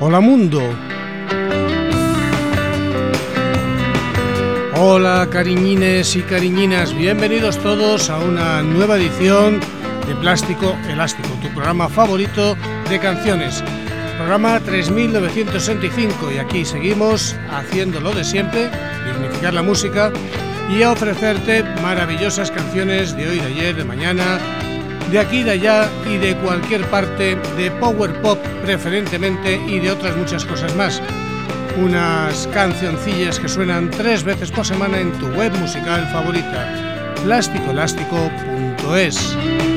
Hola mundo. Hola cariñines y cariñinas, bienvenidos todos a una nueva edición de Plástico Elástico, tu programa favorito de canciones. Programa 3965 y aquí seguimos haciendo lo de siempre, dignificar la música y a ofrecerte maravillosas canciones de hoy, de ayer, de mañana, de aquí, de allá y de cualquier parte, de power pop preferentemente y de otras muchas cosas más. Unas cancioncillas que suenan 3 veces por semana en tu web musical favorita, plasticoelástico.es.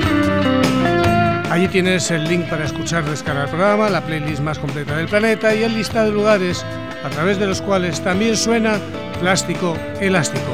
Allí tienes el link para escuchar, descargar el programa, la playlist más completa del planeta y el listado de lugares a través de los cuales también suena Plástico Elástico.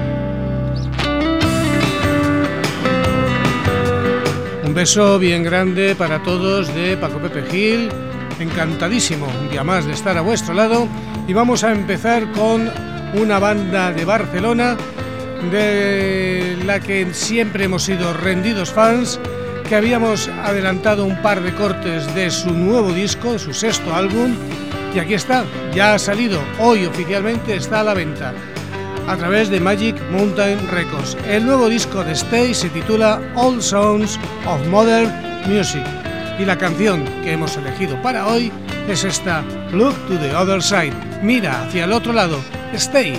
Un beso bien grande para todos de Paco Pepe Gil, encantadísimo un día más de estar a vuestro lado y vamos a empezar con una banda de Barcelona de la que siempre hemos sido rendidos fans, que habíamos adelantado un par de cortes de su nuevo disco, de su 6º álbum, y aquí está, ya ha salido, hoy oficialmente está a la venta a través de Magic Mountain Records. El nuevo disco de Stay se titula All Sounds of Modern Music y la canción que hemos elegido para hoy es esta, Look to the Other Side, mira hacia el otro lado, Stay.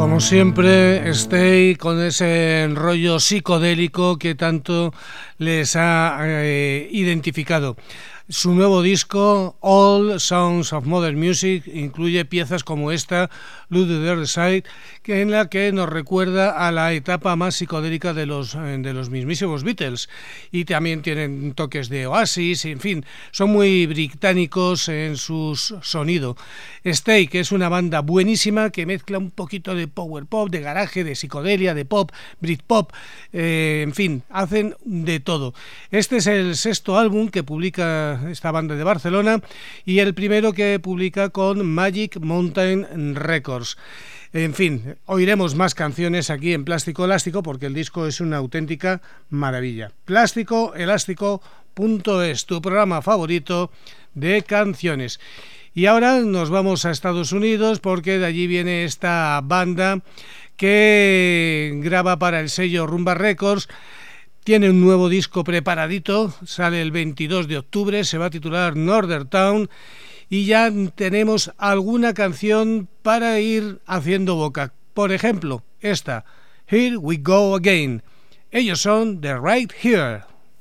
Como siempre, Stay con ese rollo psicodélico que tanto les ha identificado. Su nuevo disco, All Sounds of Modern Music, incluye piezas como esta, Look to the Other Side, en la que nos recuerda a la etapa más psicodélica de los mismísimos Beatles, y también tienen toques de Oasis, en fin, son muy británicos en su sonido. Stay, que es una banda buenísima que mezcla un poquito de power pop, de garaje, de psicodelia, de pop, Britpop, en fin, hacen de todo. Este es el sexto álbum que publica esta banda de Barcelona y el primero que publica con Magic Mountain Records. En fin, oiremos más canciones aquí en Plástico Elástico porque el disco es una auténtica maravilla. Plásticoelástico.es, tu programa favorito de canciones. Y ahora nos vamos a Estados Unidos porque de allí viene esta banda que graba para el sello Rumba Records. Tiene un nuevo disco preparadito, sale el 22 de octubre, se va a titular Northern Town y ya tenemos alguna canción para ir haciendo boca. Por ejemplo, esta, Here We Go Again. Ellos son The Right Here.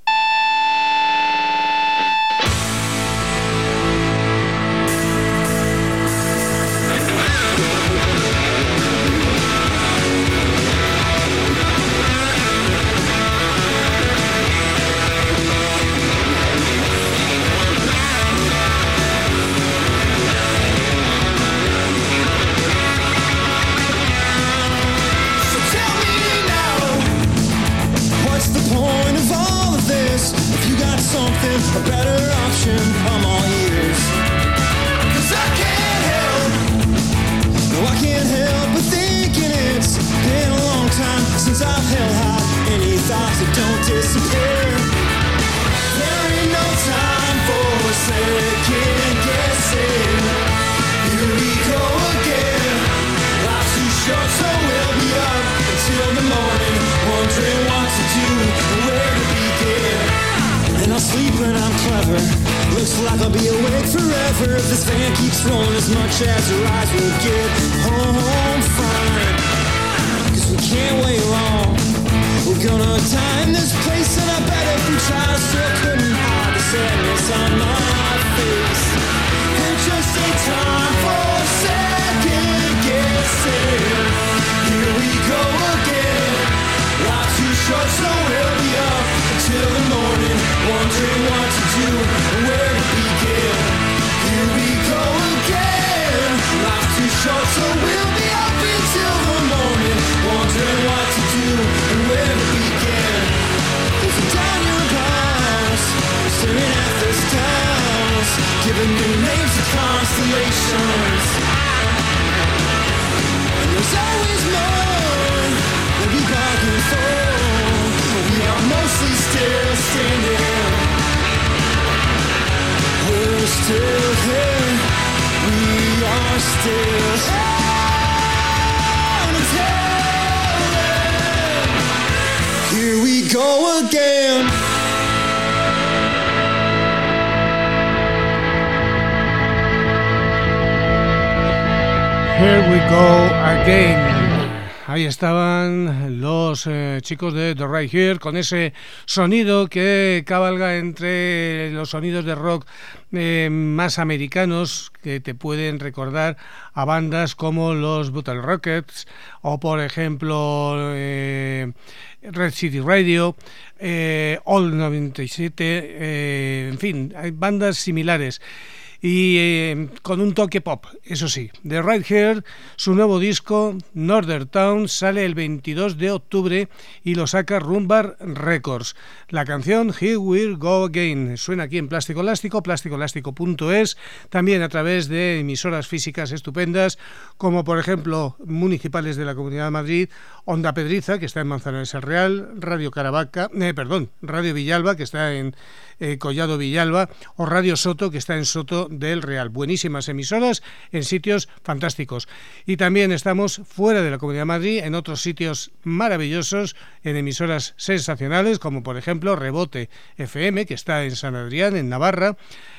A better option, I'm all ears. 'Cause I can't help but thinking it's been a long time since I've held high any thoughts that don't disappear. There ain't no time for second guessing. Here we go again. Life's too short, so we'll be up until the morning, wondering what to do and where to begin. And I'll sleep when I'm clever. Looks like I'll be awake forever if this van keeps rolling as much as your eyes will get home fine. 'Cause we can't wait long. We're gonna die in this place, and I bet if we try, I still couldn't hide the sadness on my face. There just ain't time for second guessing. Here we go again. Life's too short, so we'll be up until the morning, wondering what to do and where to begin. Here we go again. Life's too short, so we'll be up until the morning, wondering what to do and where to begin. Looking down your glass, staring at the stars, giving new names to constellations. And there's always more that we bargain for. We are mostly still standing. We're still here. We are still here until here we go again. Here we go again. Ahí estaban los chicos de The Right Here con ese sonido que cabalga entre los sonidos de rock más americanos que te pueden recordar a bandas como los Bottle Rockets o por ejemplo Red City Radio, All 97, en fin, hay bandas similares. Y con un toque pop, eso sí. The Right Here, su nuevo disco, Northern Town, sale el 22 de octubre y lo saca Rumba Records. La canción Here We Go Again suena aquí en Plástico Elástico, plásticoelástico.es, también a través de emisoras físicas estupendas, como por ejemplo municipales de la Comunidad de Madrid, Onda Pedriza, que está en Manzanares el Real, Radio Radio Villalba, que está en Collado Villalba, o Radio Soto, que está en Soto del Real. Buenísimas emisoras en sitios fantásticos. Y también estamos fuera de la Comunidad de Madrid, en otros sitios maravillosos, en emisoras sensacionales, como por ejemplo Rebote FM, que está en San Adrián, en Navarra,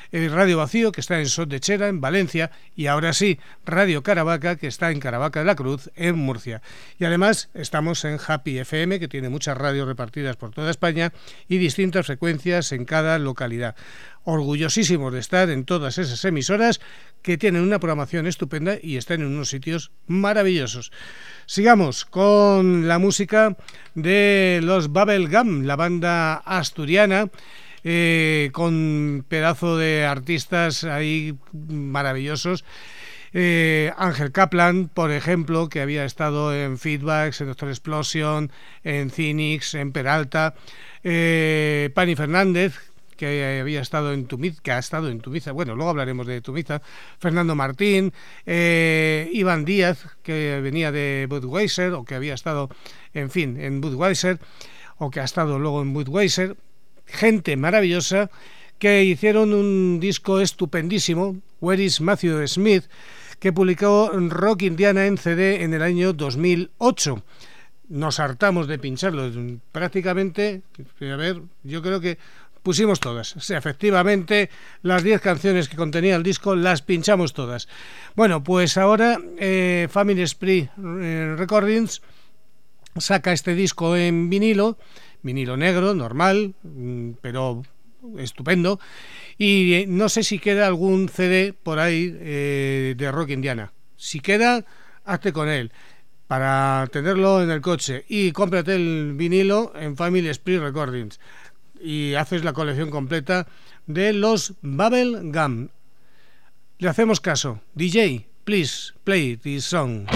Radio Vacío, que está en Sot de Chera, en Valencia, y ahora sí, Radio Caravaca, que está en Caravaca de la Cruz, en Murcia. Y además estamos en Happy FM, que tiene muchas radios repartidas por toda España y distintas frecuencias en cada localidad. Orgullosísimos de estar en todas esas emisoras que tienen una programación estupenda y están en unos sitios maravillosos. Sigamos con la música de los Bubblegum, la banda asturiana, con pedazo de artistas ahí maravillosos. Ángel Kaplan, por ejemplo, que había estado en Feedbacks, en Doctor Explosion, en Cynics, en Peralta. Pani Fernández, que había estado en Tumiza, que ha estado en Tumiza, bueno, luego hablaremos de Tumiza. Fernando Martín, Iván Díaz, que venía de Budweiser, o que había estado, en fin, en Budweiser, o que ha estado luego en Budweiser. Gente maravillosa que hicieron un disco estupendísimo, Where is Matthew Smith, que publicó Rock Indiana en CD en el año 2008. Nos hartamos de pincharlo prácticamente, a ver, yo creo que pusimos todas. O sea, efectivamente, las 10 canciones que contenía el disco las pinchamos todas. Bueno, pues ahora Family Spree Recordings saca este disco en vinilo negro, normal, pero estupendo. Y no sé si queda algún CD por ahí de Rock Indiana. Si queda, hazte con él para tenerlo en el coche y cómprate el vinilo en Family Spree Recordings y haces la colección completa de los Bubblegum. Le hacemos caso. DJ, please play this song.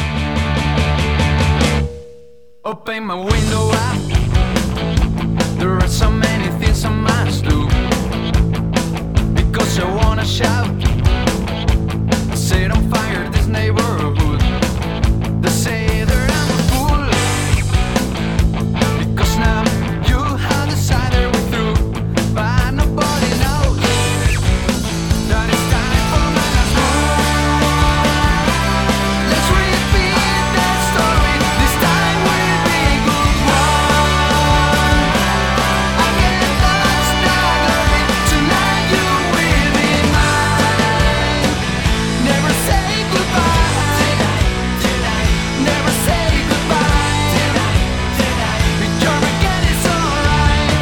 Open my window up. There are so many things I must do, because I wanna shout, set on fire this neighborhood. They say that I'm a fool, because now you have decided we're through, but nobody knows that it's time for my last move. Let's repeat that story, this time will be a good one. I get lost darling, tonight you will be mine. Never say goodbye, never say goodbye. You're again, it's alright.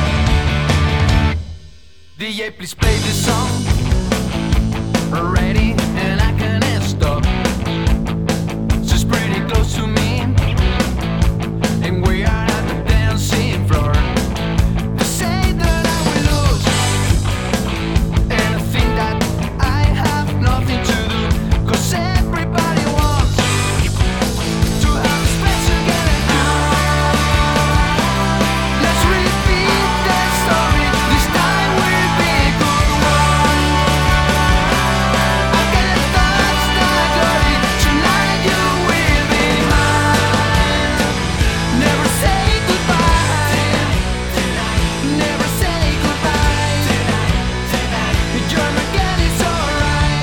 DJ, please play this song. Ready, and I can't stop. She's pretty close to me, and we are at the dancing floor. They say that I will lose, and I think that I have nothing to do, 'cause everybody wants to have a special girl. Let's repeat that story, this time will be a good one. I get lost that glory, tonight you will be mine. Never say goodbye, never say goodbye. You're my girl, it's alright.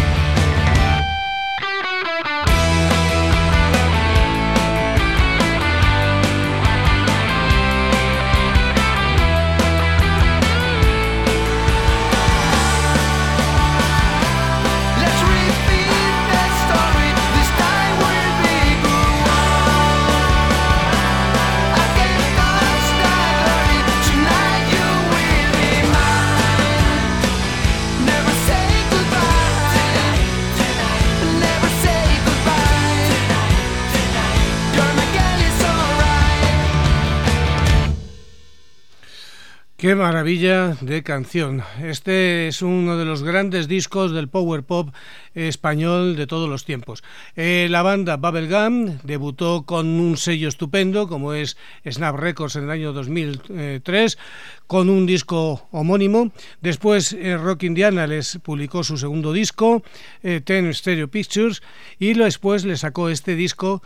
Let's repeat that story, this time will be a good one. I get lost that glory, tonight you will be mine. Never say goodbye, never say goodbye. You're my girl, it's alright. Qué maravilla de canción. Este es uno de los grandes discos del power pop español de todos los tiempos. La banda Bubblegum debutó con un sello estupendo como es Snap Records en el año 2003 con un disco homónimo. Después Rock Indiana les publicó su segundo disco, Ten Stereo Pictures, y después le sacó este disco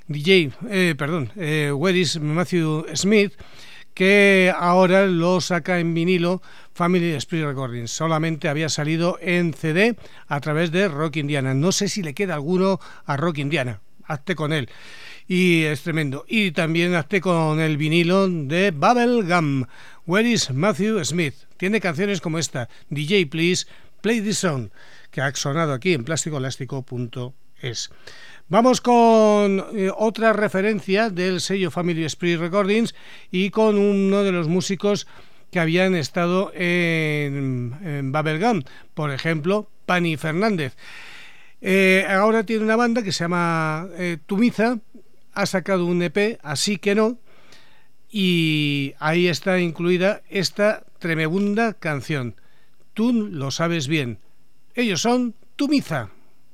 Where is Matthew Smith, que ahora lo saca en vinilo Family Spree Recordings. Solamente había salido en CD a través de Rock Indiana. No sé si le queda alguno a Rock Indiana. Hazte con él. Y es tremendo. Y también hazte con el vinilo de Bubblegum, Where is Matthew Smith. Tiene canciones como esta, DJ Please Play This Song, que ha sonado aquí en plásticoelástico.es. Vamos con otra referencia del sello Family Spirit Recordings y con uno de los músicos que habían estado en Bubblegum, por ejemplo, Pani Fernández. Ahora tiene una banda que se llama Tumiza, ha sacado un EP, Así que no, y ahí está incluida esta tremenda canción, Tú lo sabes bien. Ellos son Tumiza.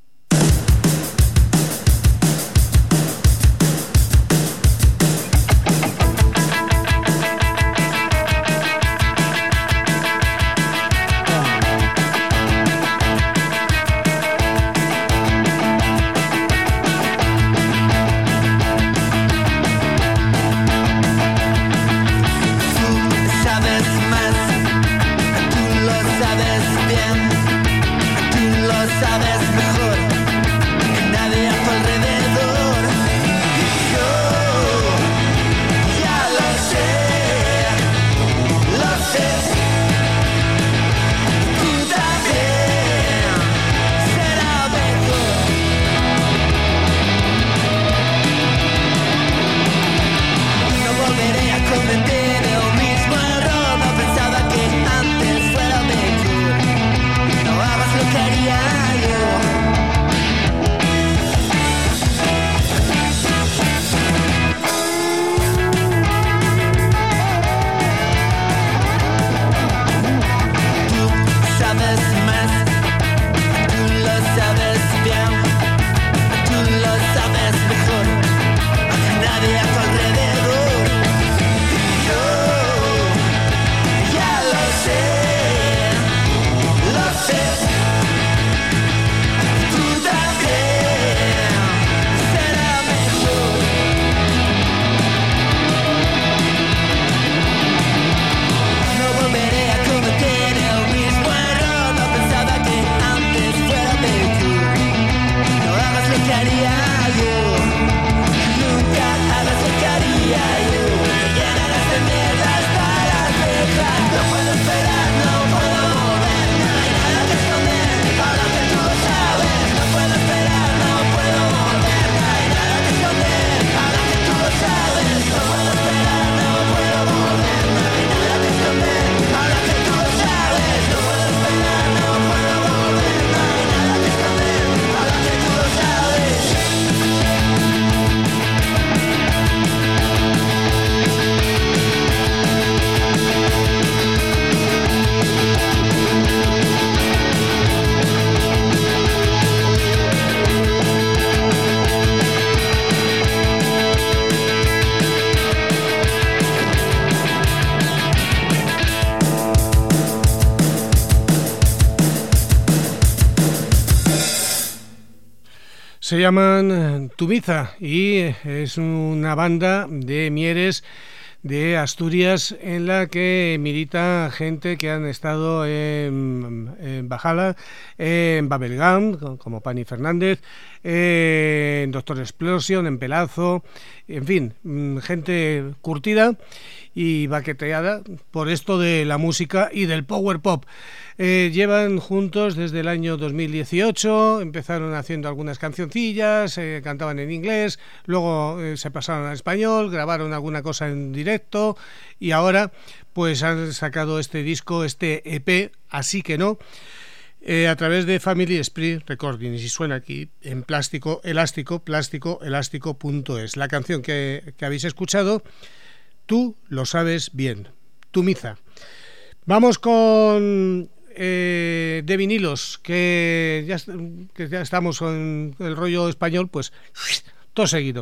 Se llaman Tumiza y es una banda de Mieres, de Asturias, en la que milita gente que han estado en Bajala, en Bubblegum, como Pani Fernández, en Doctor Explosion, en Pelazo, en fin, gente curtida y baqueteada por esto de la música y del power pop. Llevan juntos desde el año 2018, empezaron haciendo algunas cancioncillas, cantaban en inglés, luego se pasaron al español, grabaron alguna cosa en directo y ahora pues han sacado este disco, este EP, Así que no, a través de Family Spirit Recordings, y suena aquí en plásticoelástico.es. La canción que habéis escuchado, Tú lo sabes bien, Tumiza. Vamos con de vinilos, que ya estamos en el rollo español, pues todo seguido.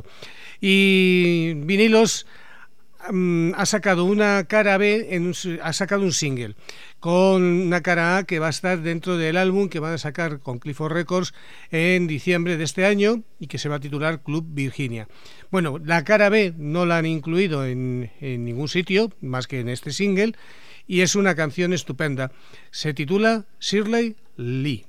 Y vinilos ha sacado una cara B, ha sacado un single con una cara A que va a estar dentro del álbum que van a sacar con Clifford Records en diciembre de este año y que se va a titular Club Virginia. Bueno, la cara B no la han incluido en ningún sitio más que en este single, y es una canción estupenda. Se titula Shirley Lee.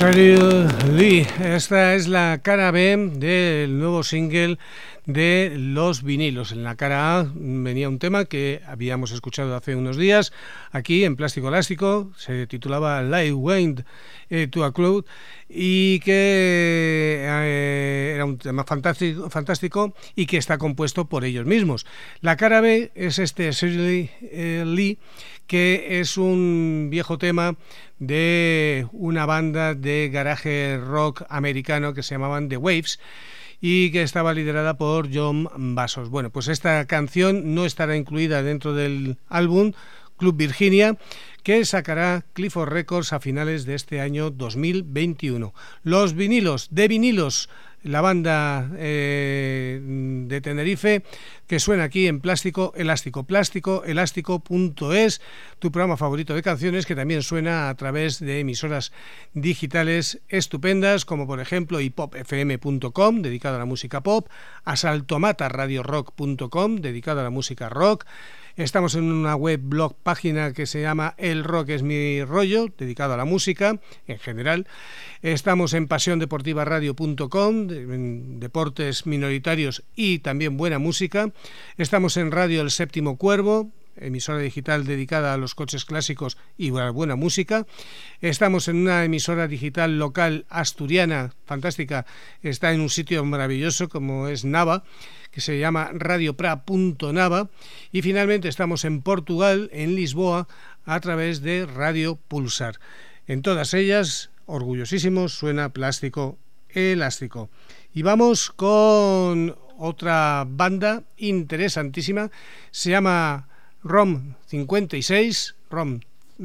Cheryl Lee, esta es la cara B del nuevo single de Los Vinilos. En la cara A venía un tema que habíamos escuchado hace unos días aquí en Plástico Elástico, se titulaba Light Wind to a Cloud y que era un tema fantástico y que está compuesto por ellos mismos. La cara B es este Cheryl Lee, que es un viejo tema de una banda de garaje rock americano que se llamaban The Waves y que estaba liderada por John Bassos. Bueno, pues esta canción no estará incluida dentro del álbum Club Virginia, que sacará Clifford Records a finales de este año 2021. Los Vinilos, de Vinilos, la banda de Tenerife, que suena aquí en Plástico Elástico, plásticoelástico.es, tu programa favorito de canciones, que también suena a través de emisoras digitales estupendas, como por ejemplo hipopfm.com, dedicado a la música pop, asaltomataradiorock.com, dedicado a la música rock. Estamos en una web blog página que se llama El Rock es mi rollo, dedicado a la música en general. Estamos en pasiondeportivaradio.com, en deportes minoritarios y también buena música. Estamos en Radio El Séptimo Cuervo, emisora digital dedicada a los coches clásicos y a buena música. Estamos en una emisora digital local asturiana, fantástica, está en un sitio maravilloso como es Nava, que se llama radiopra.nava, y finalmente estamos en Portugal, en Lisboa, a través de Radio Pulsar. En todas ellas, orgullosísimos, suena Plástico Elástico. Y vamos con otra banda interesantísima, se llama ROM 56, ROM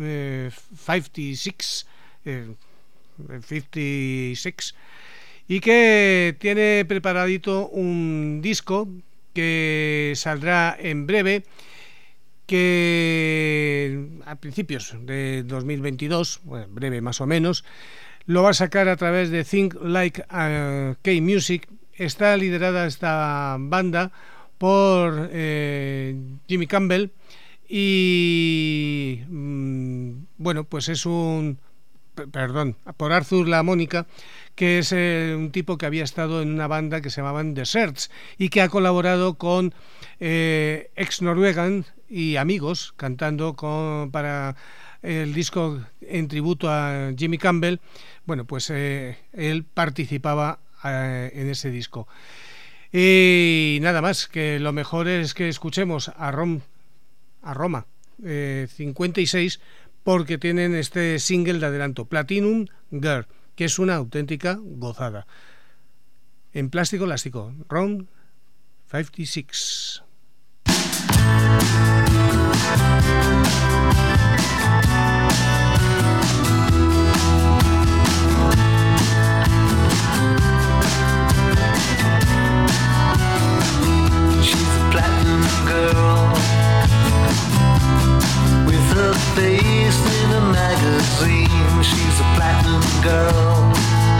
56, y que tiene preparadito un disco que saldrá en breve, que a principios de 2022, bueno, breve más o menos, lo va a sacar a través de Think Like K-Music. Está liderada esta banda por Jimmy Campbell y bueno, pues es por Arthur La Mónica, que es un tipo que había estado en una banda que se llamaban The Search y que ha colaborado con ex Norwegian y amigos cantando para el disco en tributo a Jimmy Campbell. Bueno, pues él participaba en ese disco. Y nada más, que lo mejor es que escuchemos a Roma 56, porque tienen este single de adelanto, Platinum Girl, que es una auténtica gozada. En Plástico Elástico, ROM 56. She's a platinum girl with her face in a magazine. She's a platinum girl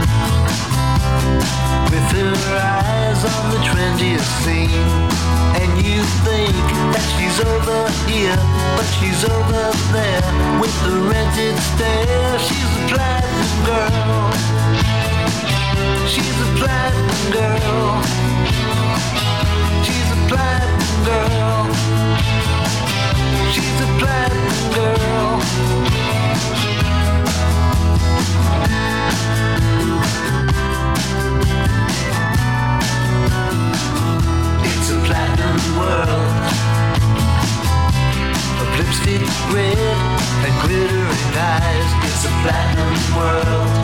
with her eyes on the trendiest scene. And you think that she's over here, but she's over there with the rented stare. She's a platinum girl. She's a platinum girl. She's a platinum girl. She's a platinum girl. It's a platinum world of lipstick red and glittering eyes. It's a platinum world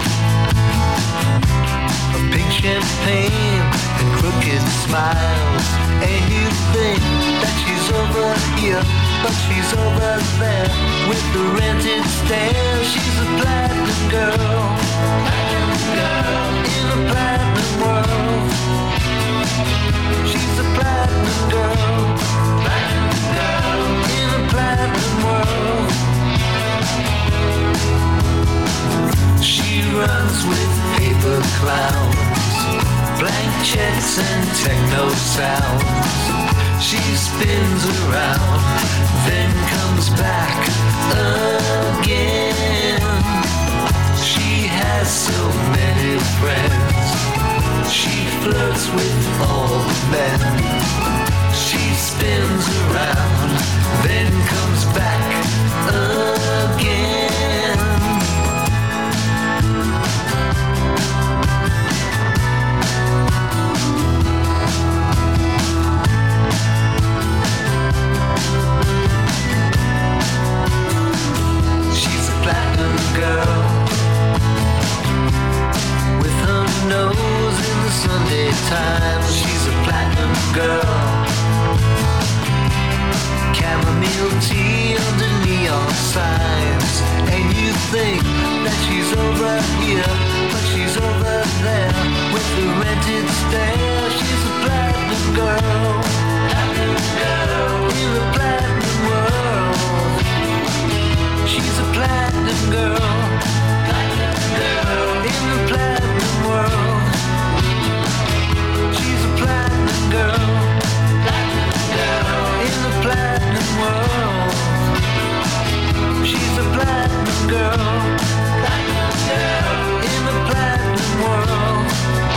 of pink champagne and crooked smiles. And you think that she's over here, but she's over there with the rented stare. She's a platinum girl, in a platinum world. She's a platinum girl, in a platinum world. She runs with paper clowns, blank checks and techno sounds. She spins around, then comes back again. She has silver friends. She flirts with all the men. She spins around, then comes back again. She's a platinum girl with her nose in the Sunday Times. She's a platinum girl. Chamomile tea under neon signs. And you think that she's over here, but she's over there with the rented stare. She's a platinum girl. Platinum girl in the platinum world. She's a platinum girl. Platinum girl in the platinum world. She's a platinum girl. Platinum girl in the platinum world. She's a platinum girl. Platinum girl in the platinum world.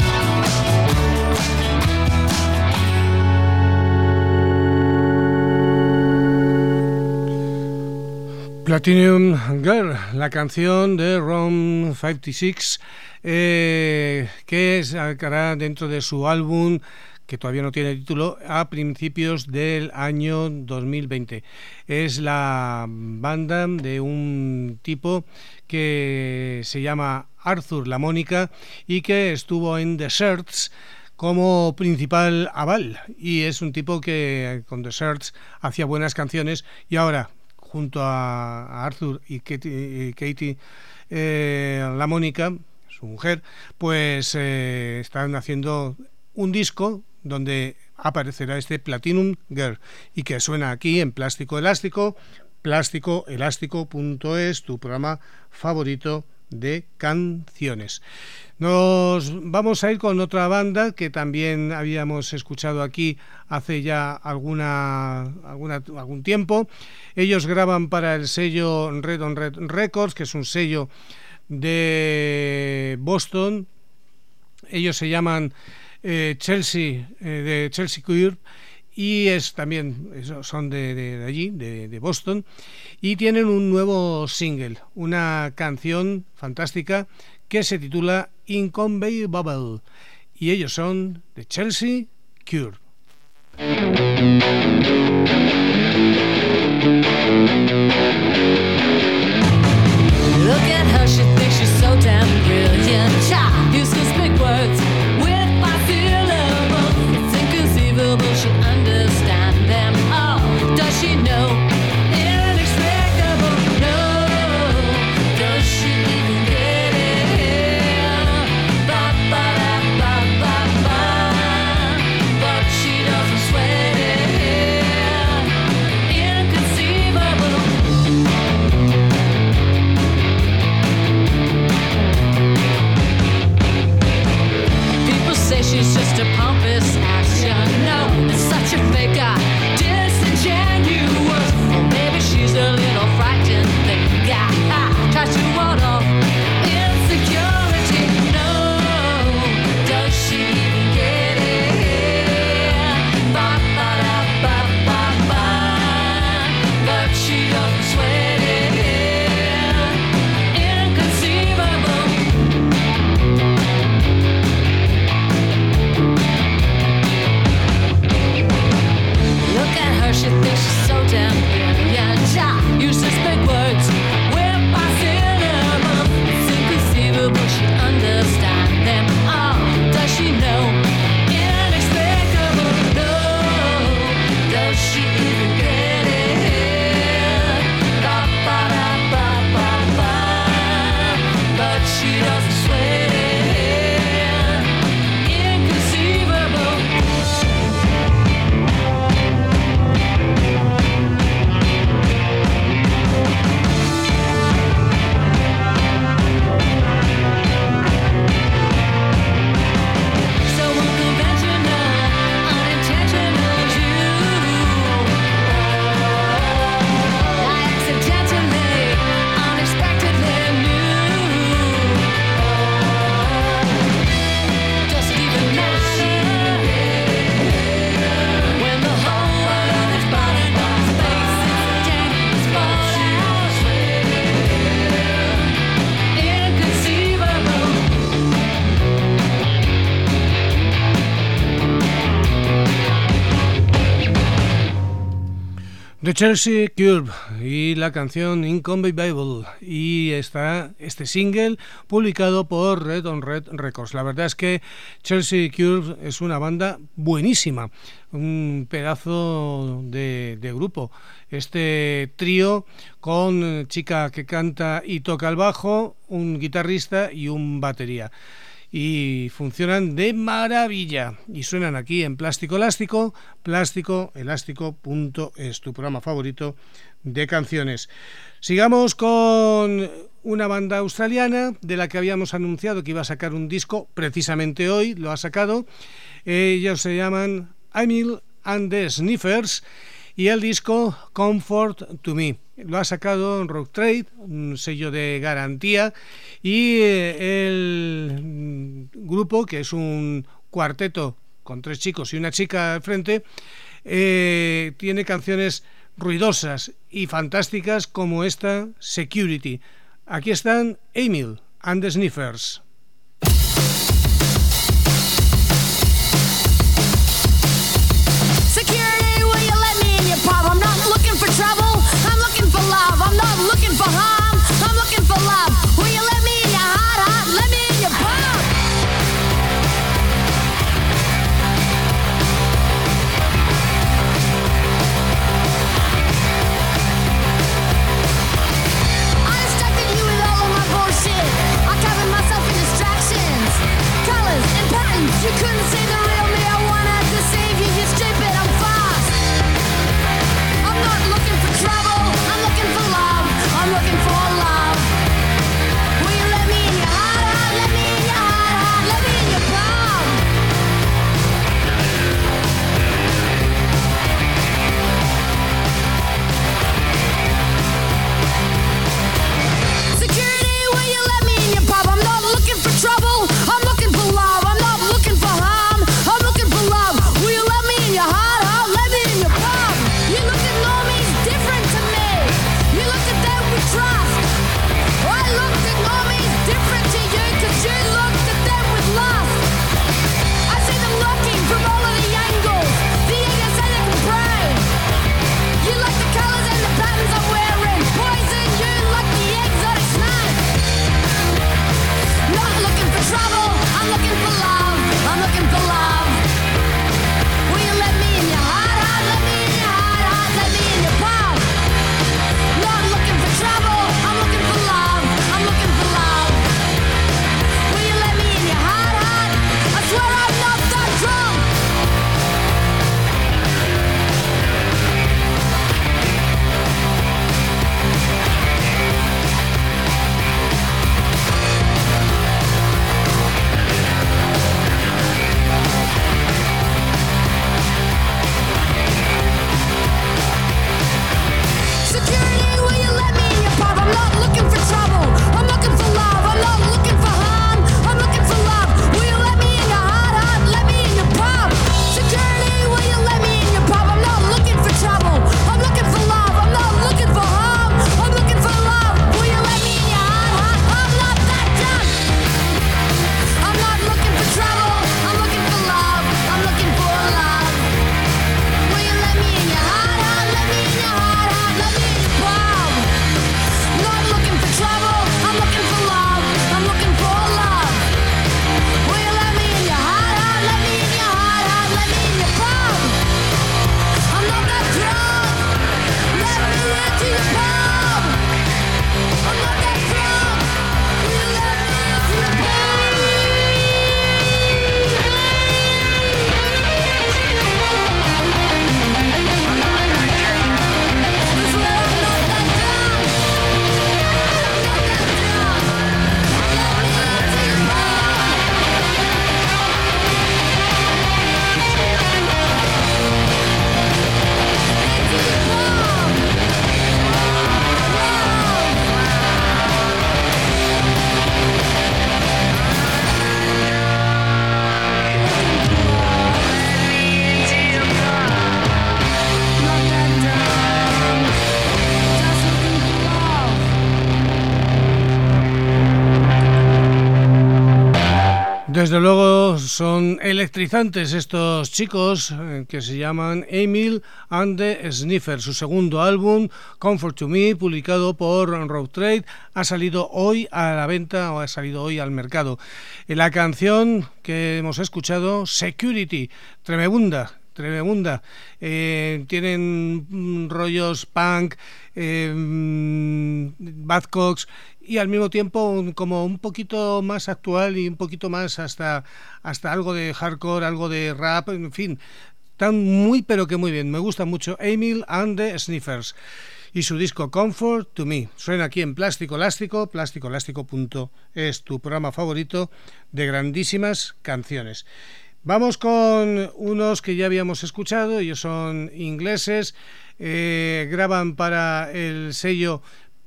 Platinum Girl, la canción de Room 56, que sacará dentro de su álbum, que todavía no tiene título, a principios del año 2020. Es la banda de un tipo que se llama Arthur La Mónica y que estuvo en Deserts como principal aval, y es un tipo que con Deserts hacía buenas canciones, y ahora junto a Arthur y Katie La Mónica, su mujer, pues están haciendo un disco donde aparecerá este Platinum Girl y que suena aquí en Plástico Elástico, plásticoelástico.es, tu programa favorito de canciones. Nos vamos a ir con otra banda que también habíamos escuchado aquí hace ya algún tiempo. Ellos graban para el sello Red on Red Records, que es un sello de Boston. Ellos se llaman Chelsea Queer, y son de allí, de Boston, y tienen un nuevo single, una canción fantástica que se titula Inconceivable, y ellos son de Chelsea Queer. Look at her, she thinks she's so damn brilliant. Child uses big words with my syllables. It's inconceivable, she understands them all. Does she know? Inexplicable, no. Does she even get it? Ba ba da ba ba ba. But she doesn't sweat it. The Chelsea Curve y la canción Inconceivable, y está este single publicado por Red on Red Records. La verdad es que Chelsea Curve es una banda buenísima, un pedazo de grupo. Este trío con chica que canta y toca el bajo, un guitarrista y un batería. Y funcionan de maravilla y suenan aquí en Plástico Elástico, plásticoelástico.es, tu programa favorito de canciones. Sigamos con una banda australiana de la que habíamos anunciado que iba a sacar un disco, precisamente hoy lo ha sacado. Ellos se llaman Emil and the Sniffers y el disco Comfort to Me. Lo ha sacado Rock Trade, un sello de garantía, y el grupo, que es un cuarteto con 3 chicos y una chica al frente, tiene canciones ruidosas y fantásticas como esta, Security. Aquí están Emil and the Sniffers. Security, will you let me in your pub? I'm not looking for trouble, I'm looking for love. I'm not looking for harm, I'm looking for love. Will you let me in your heart, heart? Let me in your pub. I distracted you with all of my bullshit. I covered myself in the Desde luego son electrizantes estos chicos que se llaman Emil and the Sniffers. Su segundo álbum, Comfort to Me, publicado por Rough Trade, ha salido hoy a la venta o ha salido hoy al mercado. La canción que hemos escuchado, Security, tremenda. Tienen rollos punk, Buzzcocks, y al mismo tiempo como un poquito más actual y un poquito más hasta algo de hardcore, algo de rap, en fin, están muy pero que muy bien. Me gusta mucho Emil and the Sniffers y su disco Comfort to Me. Suena aquí en Plástico Elástico. Plástico Elástico es tu programa favorito de grandísimas canciones. Vamos con unos que ya habíamos escuchado. Ellos son ingleses, graban para el sello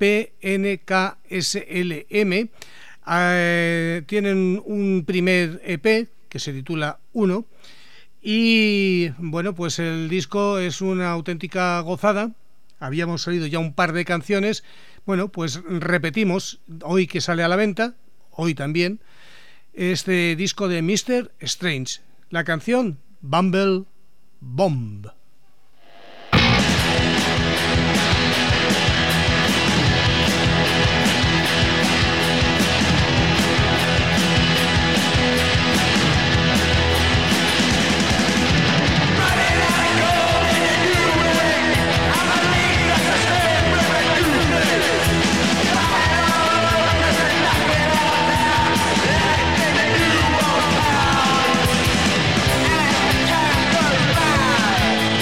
PNKSLM, tienen un primer EP que se titula 1 y bueno, pues el disco es una auténtica gozada. Habíamos oído ya un par de canciones, bueno, pues repetimos hoy que sale a la venta, hoy también, este disco de Mr. Strange, la canción Bumble Bomb. Bye.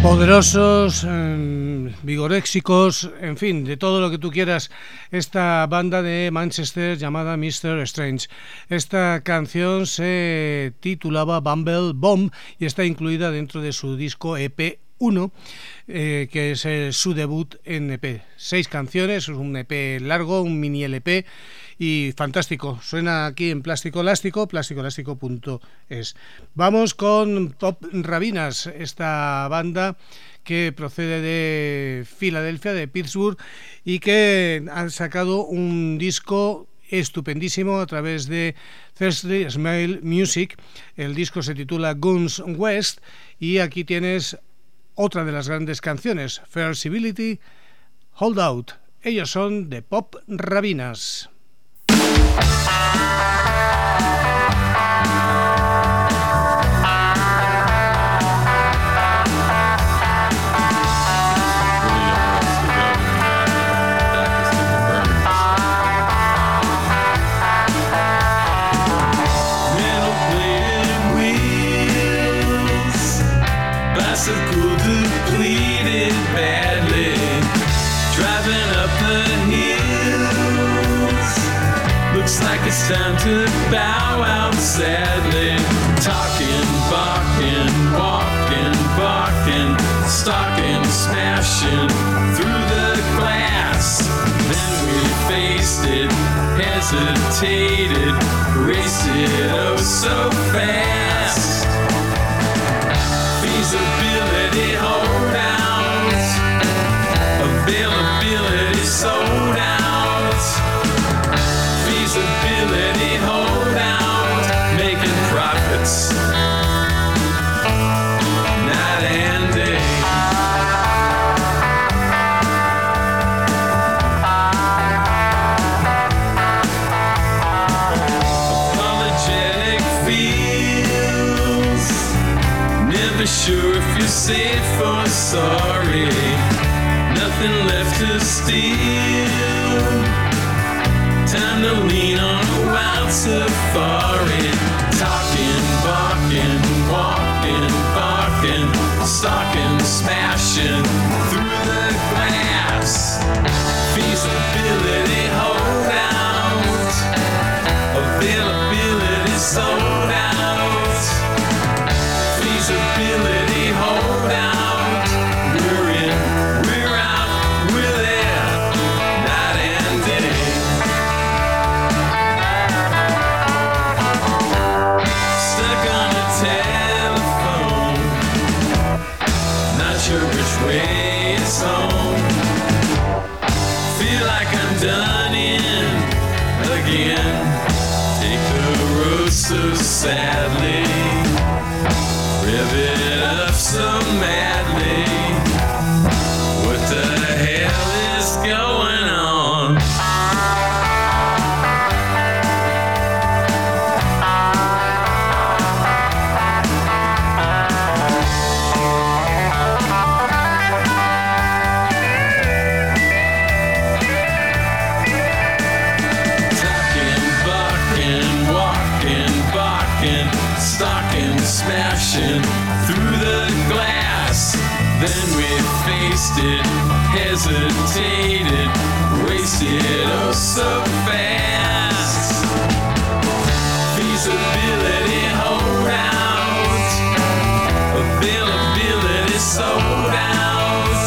Poderosos, vigoréxicos, en fin, de todo lo que tú quieras, esta banda de Manchester llamada Mr. Strange. Esta canción se titulaba Bumble Bomb y está incluida dentro de su disco EP1, que es su debut en EP. 6 canciones, un EP largo, un mini LP y fantástico. Suena aquí en Plástico Elástico, plasticoelástico.es. Vamos con Pop Rabinas, esta banda que procede de Filadelfia, de Pittsburgh, y que han sacado un disco estupendísimo a través de Thursday Smile Music. El disco se titula Guns West y aquí tienes otra de las grandes canciones, Feasibility, Hold Out. Ellos son de Pop Rabinas. Bicycle depleted badly, driving up the hills. Looks like it's time to bow out sadly. Talking, barking, walking, barking, stalking, smashing through the glass. Then we faced it, hesitated, raced it oh so fast. Feasibility holdouts, availability sold out. Feasibility holdout, making profits night and day. Apologetic feels, never sure if you're safe or sorry. Nothing left to steal. Time to lean on a wild safari. Talking, barking, walking, barking, stalking, smashing through the glass. Feasibility holdout, availability sold out. Feasibility holdout, we're in, we're out, we're there, night and day. Stuck on a telephone, not sure which way it's home. Feel like I'm done in again. Take the road so sadly, rev it up so madly. What the hell is going on? Talking, barking, walking, barking, stalking, smashing through the glass. Then we faced it, hesitated, wasted oh so fast. Feasibility holdout, availability sold out.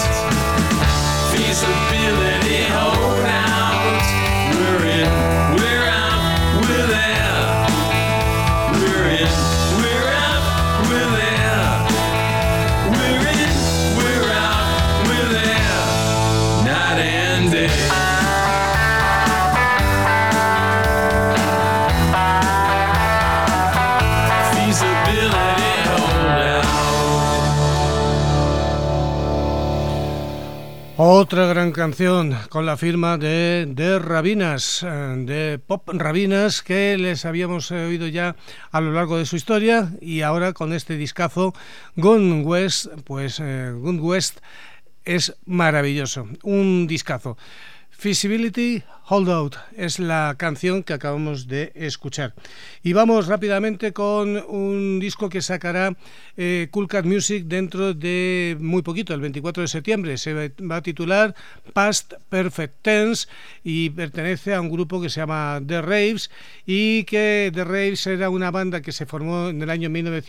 Feasibility holdout, we're in, we're out, we're there. We're in, we're out, we're there. We're in, we're out, we're there. Night and day. Feasibility holdout. Otra gran canción con la firma de Rabinas, de Pop Rabinas, que les habíamos oído ya a lo largo de su historia, y ahora con este discazo Guns West, pues Guns West es maravilloso, un discazo. Feasibility Holdout es la canción que acabamos de escuchar. Y vamos rápidamente con un disco que sacará Cool Cat Music dentro de muy poquito, el 24 de septiembre. Se va a titular Past Perfect Tense y pertenece a un grupo que se llama The Raves, y que The Raves era una banda que se formó en el año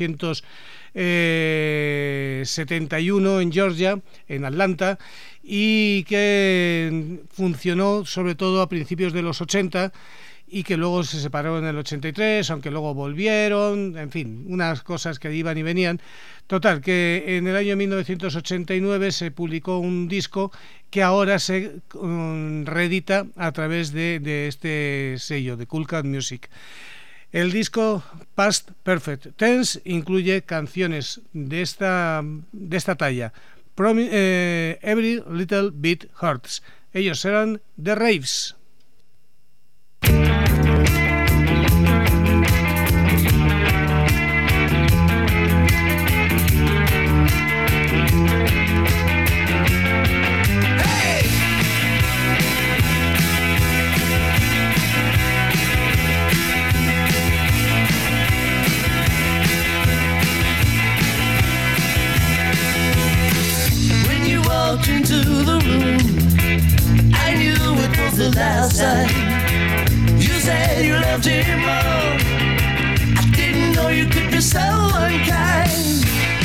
1971 en Georgia, en Atlanta, y que funcionó sobre todo a principios de los 80 y que luego se separó en el 83, aunque luego volvieron, en fin, unas cosas que iban y venían. Total, que en el año 1989 se publicó un disco que ahora se reedita a través de este sello, de Cool Cat Music. El disco Past Perfect Tense incluye canciones de esta talla: Every Little Bit Hurts. Ellos eran The Raves. Into the room, I knew it was the last time. You said you loved him more. I didn't know you could be so unkind.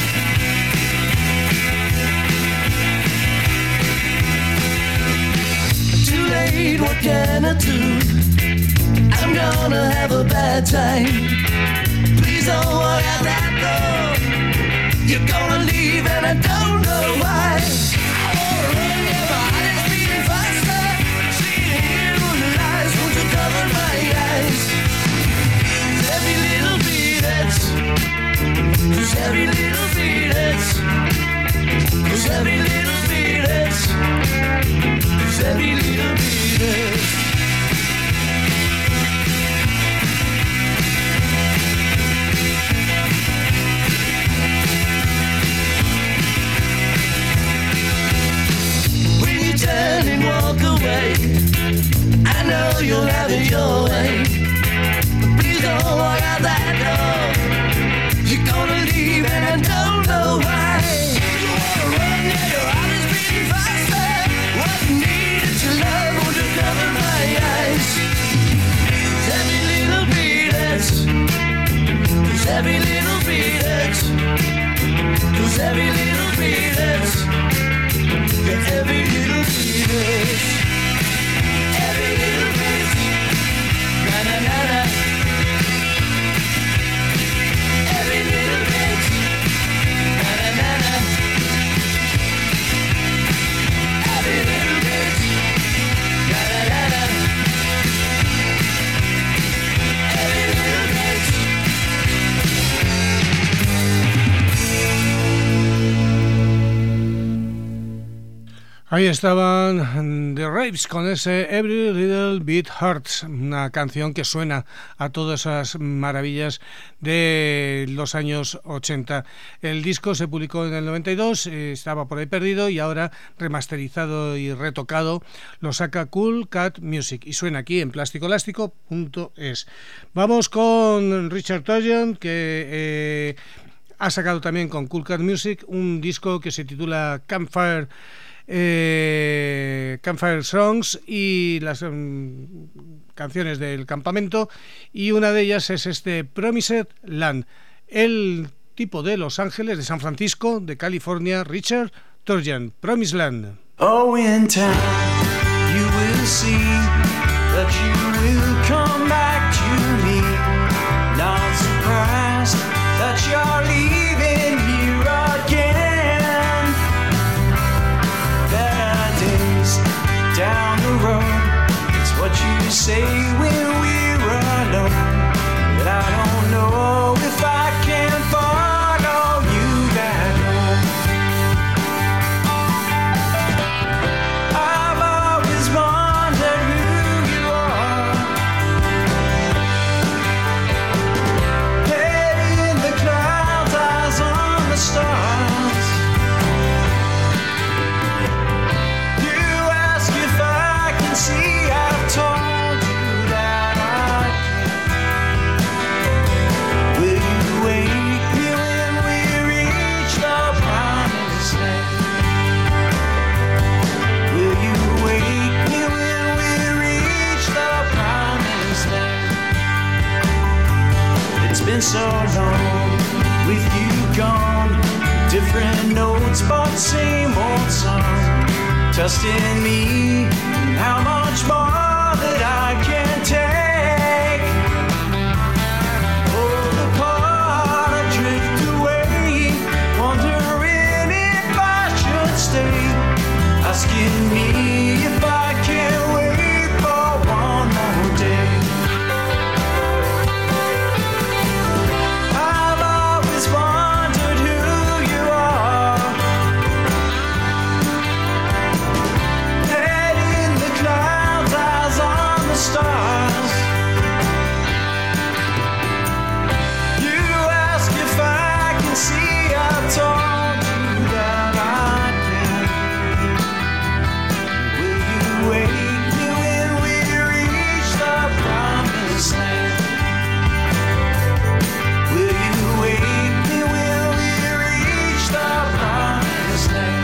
Too late, what can I do? I'm gonna have a bad time. Please don't walk out that door. You're gonna leave and I don't know why. Cause every little bit hurts. Cause every little bit hurts. Cause every little bit hurts. When you turn and walk away, I know you'll have it your way. But please don't walk out that door. You're gonna leave and I don't know why. You wanna run, yeah, your heart is beating faster. What needed to love won't you cover my eyes? Cause every little bit hurts. Cause every little bit hurts. Cause every little bit hurts. Cause every little bit hurts. Every little bit. Na na na na. Every little bit, na na na na. Every little bit, na na na na. Every little bit. Ahí estaban The Raves con ese Every Little Bit Hurts, una canción que suena a todas esas maravillas de los años 80. El disco se publicó en el 92, estaba por ahí perdido y ahora remasterizado y retocado lo saca Cool Cat Music y suena aquí en plasticolástico.es. Vamos con Richard Turgeon, que ha sacado también con Cool Cat Music un disco que se titula Campfire Songs y las canciones del campamento, y una de ellas es este Promised Land. El tipo de Los Ángeles, de San Francisco, de California, Richard Turgeon, Promised Land. Oh, in time you will see that you will come back to me. Not surprised that you're leaving here again. There are days down the road, it's what you say when we're alone, but I don't know if I can follow you back home. I've always wondered who you are. It's been so long with you gone. Different notes, but same old song. Testing me, how much more that I can take. Pulled apart, I drift away, wondering if I should stay. Asking me if I can wait for one more day. I've always wondered who you are. Head in the clouds, eyes on the stars. You ask if I can see, I told you that I can. Will you wake me when we reach the promised land? Will you wake me when we reach the promised land?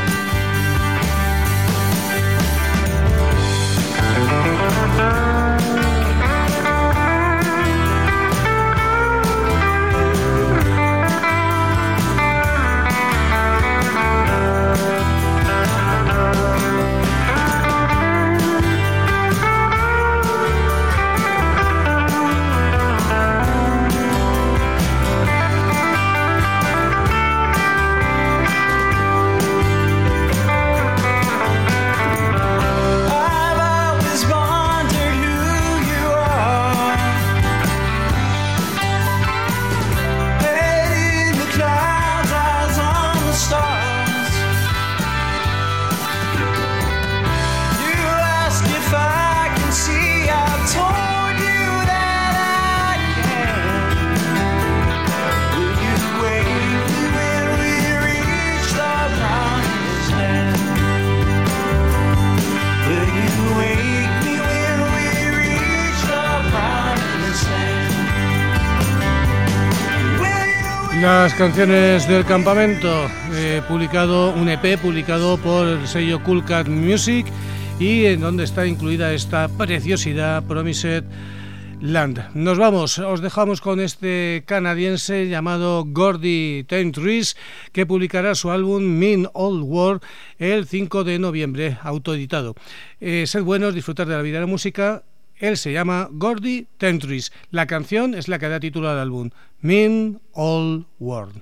I've always wondered who you are. Head in the clouds, eyes on the stars. You ask if I can see, I told you that I can. Will you wake me when we reach the promised land? Will you wake me when we reach the promised land? Will you Las canciones del campamento, publicado un EP publicado por el sello Cool Cat Music y en donde está incluida esta preciosidad Promised Land. Nos vamos, os dejamos con este canadiense llamado Gordy Tentries, que publicará su álbum Mean Old World el 5 de noviembre, autoeditado. Sed buenos, disfrutar de la vida y la música. Él se llama Gordy Tentries. La canción es la que da título al álbum, Mean Old World.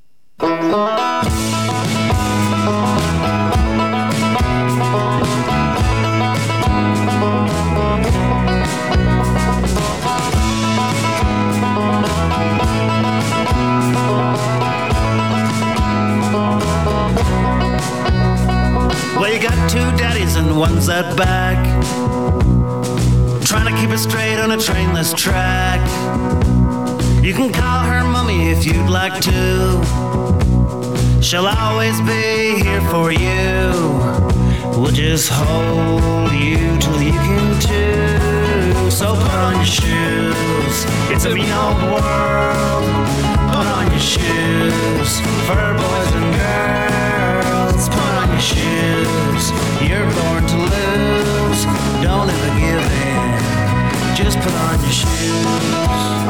Well, you got two daddies and one's out back, trying to keep it straight on a trainless track. You can call her mommy if you'd like to. She'll always be here for you. We'll just hold you till you can too. So put on your shoes, it's a mean old world. Put on your shoes, for boys and girls. Put on your shoes, you're born to lose. Don't ever give in, just put on your shoes.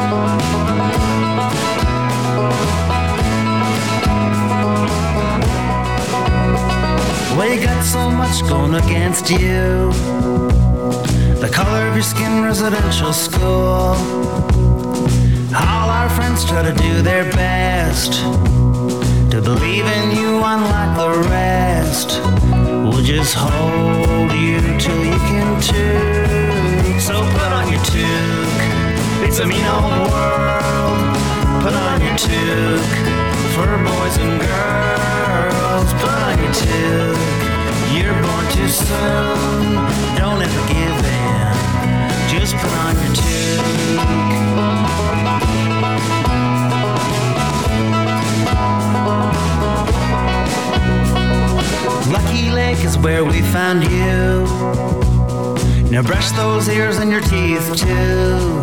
Well, you got so much going against you. The color of your skin, residential school. All our friends try to do their best to believe in you unlike the rest. We'll just hold you till you can toque. So put on your toque, it's a mean old world. Put on your toque, for boys and girls. Put on your toque, you're born too soon. Don't ever give in, just put on your toque. Lucky Lake is where we found you. Now brush those ears and your teeth too.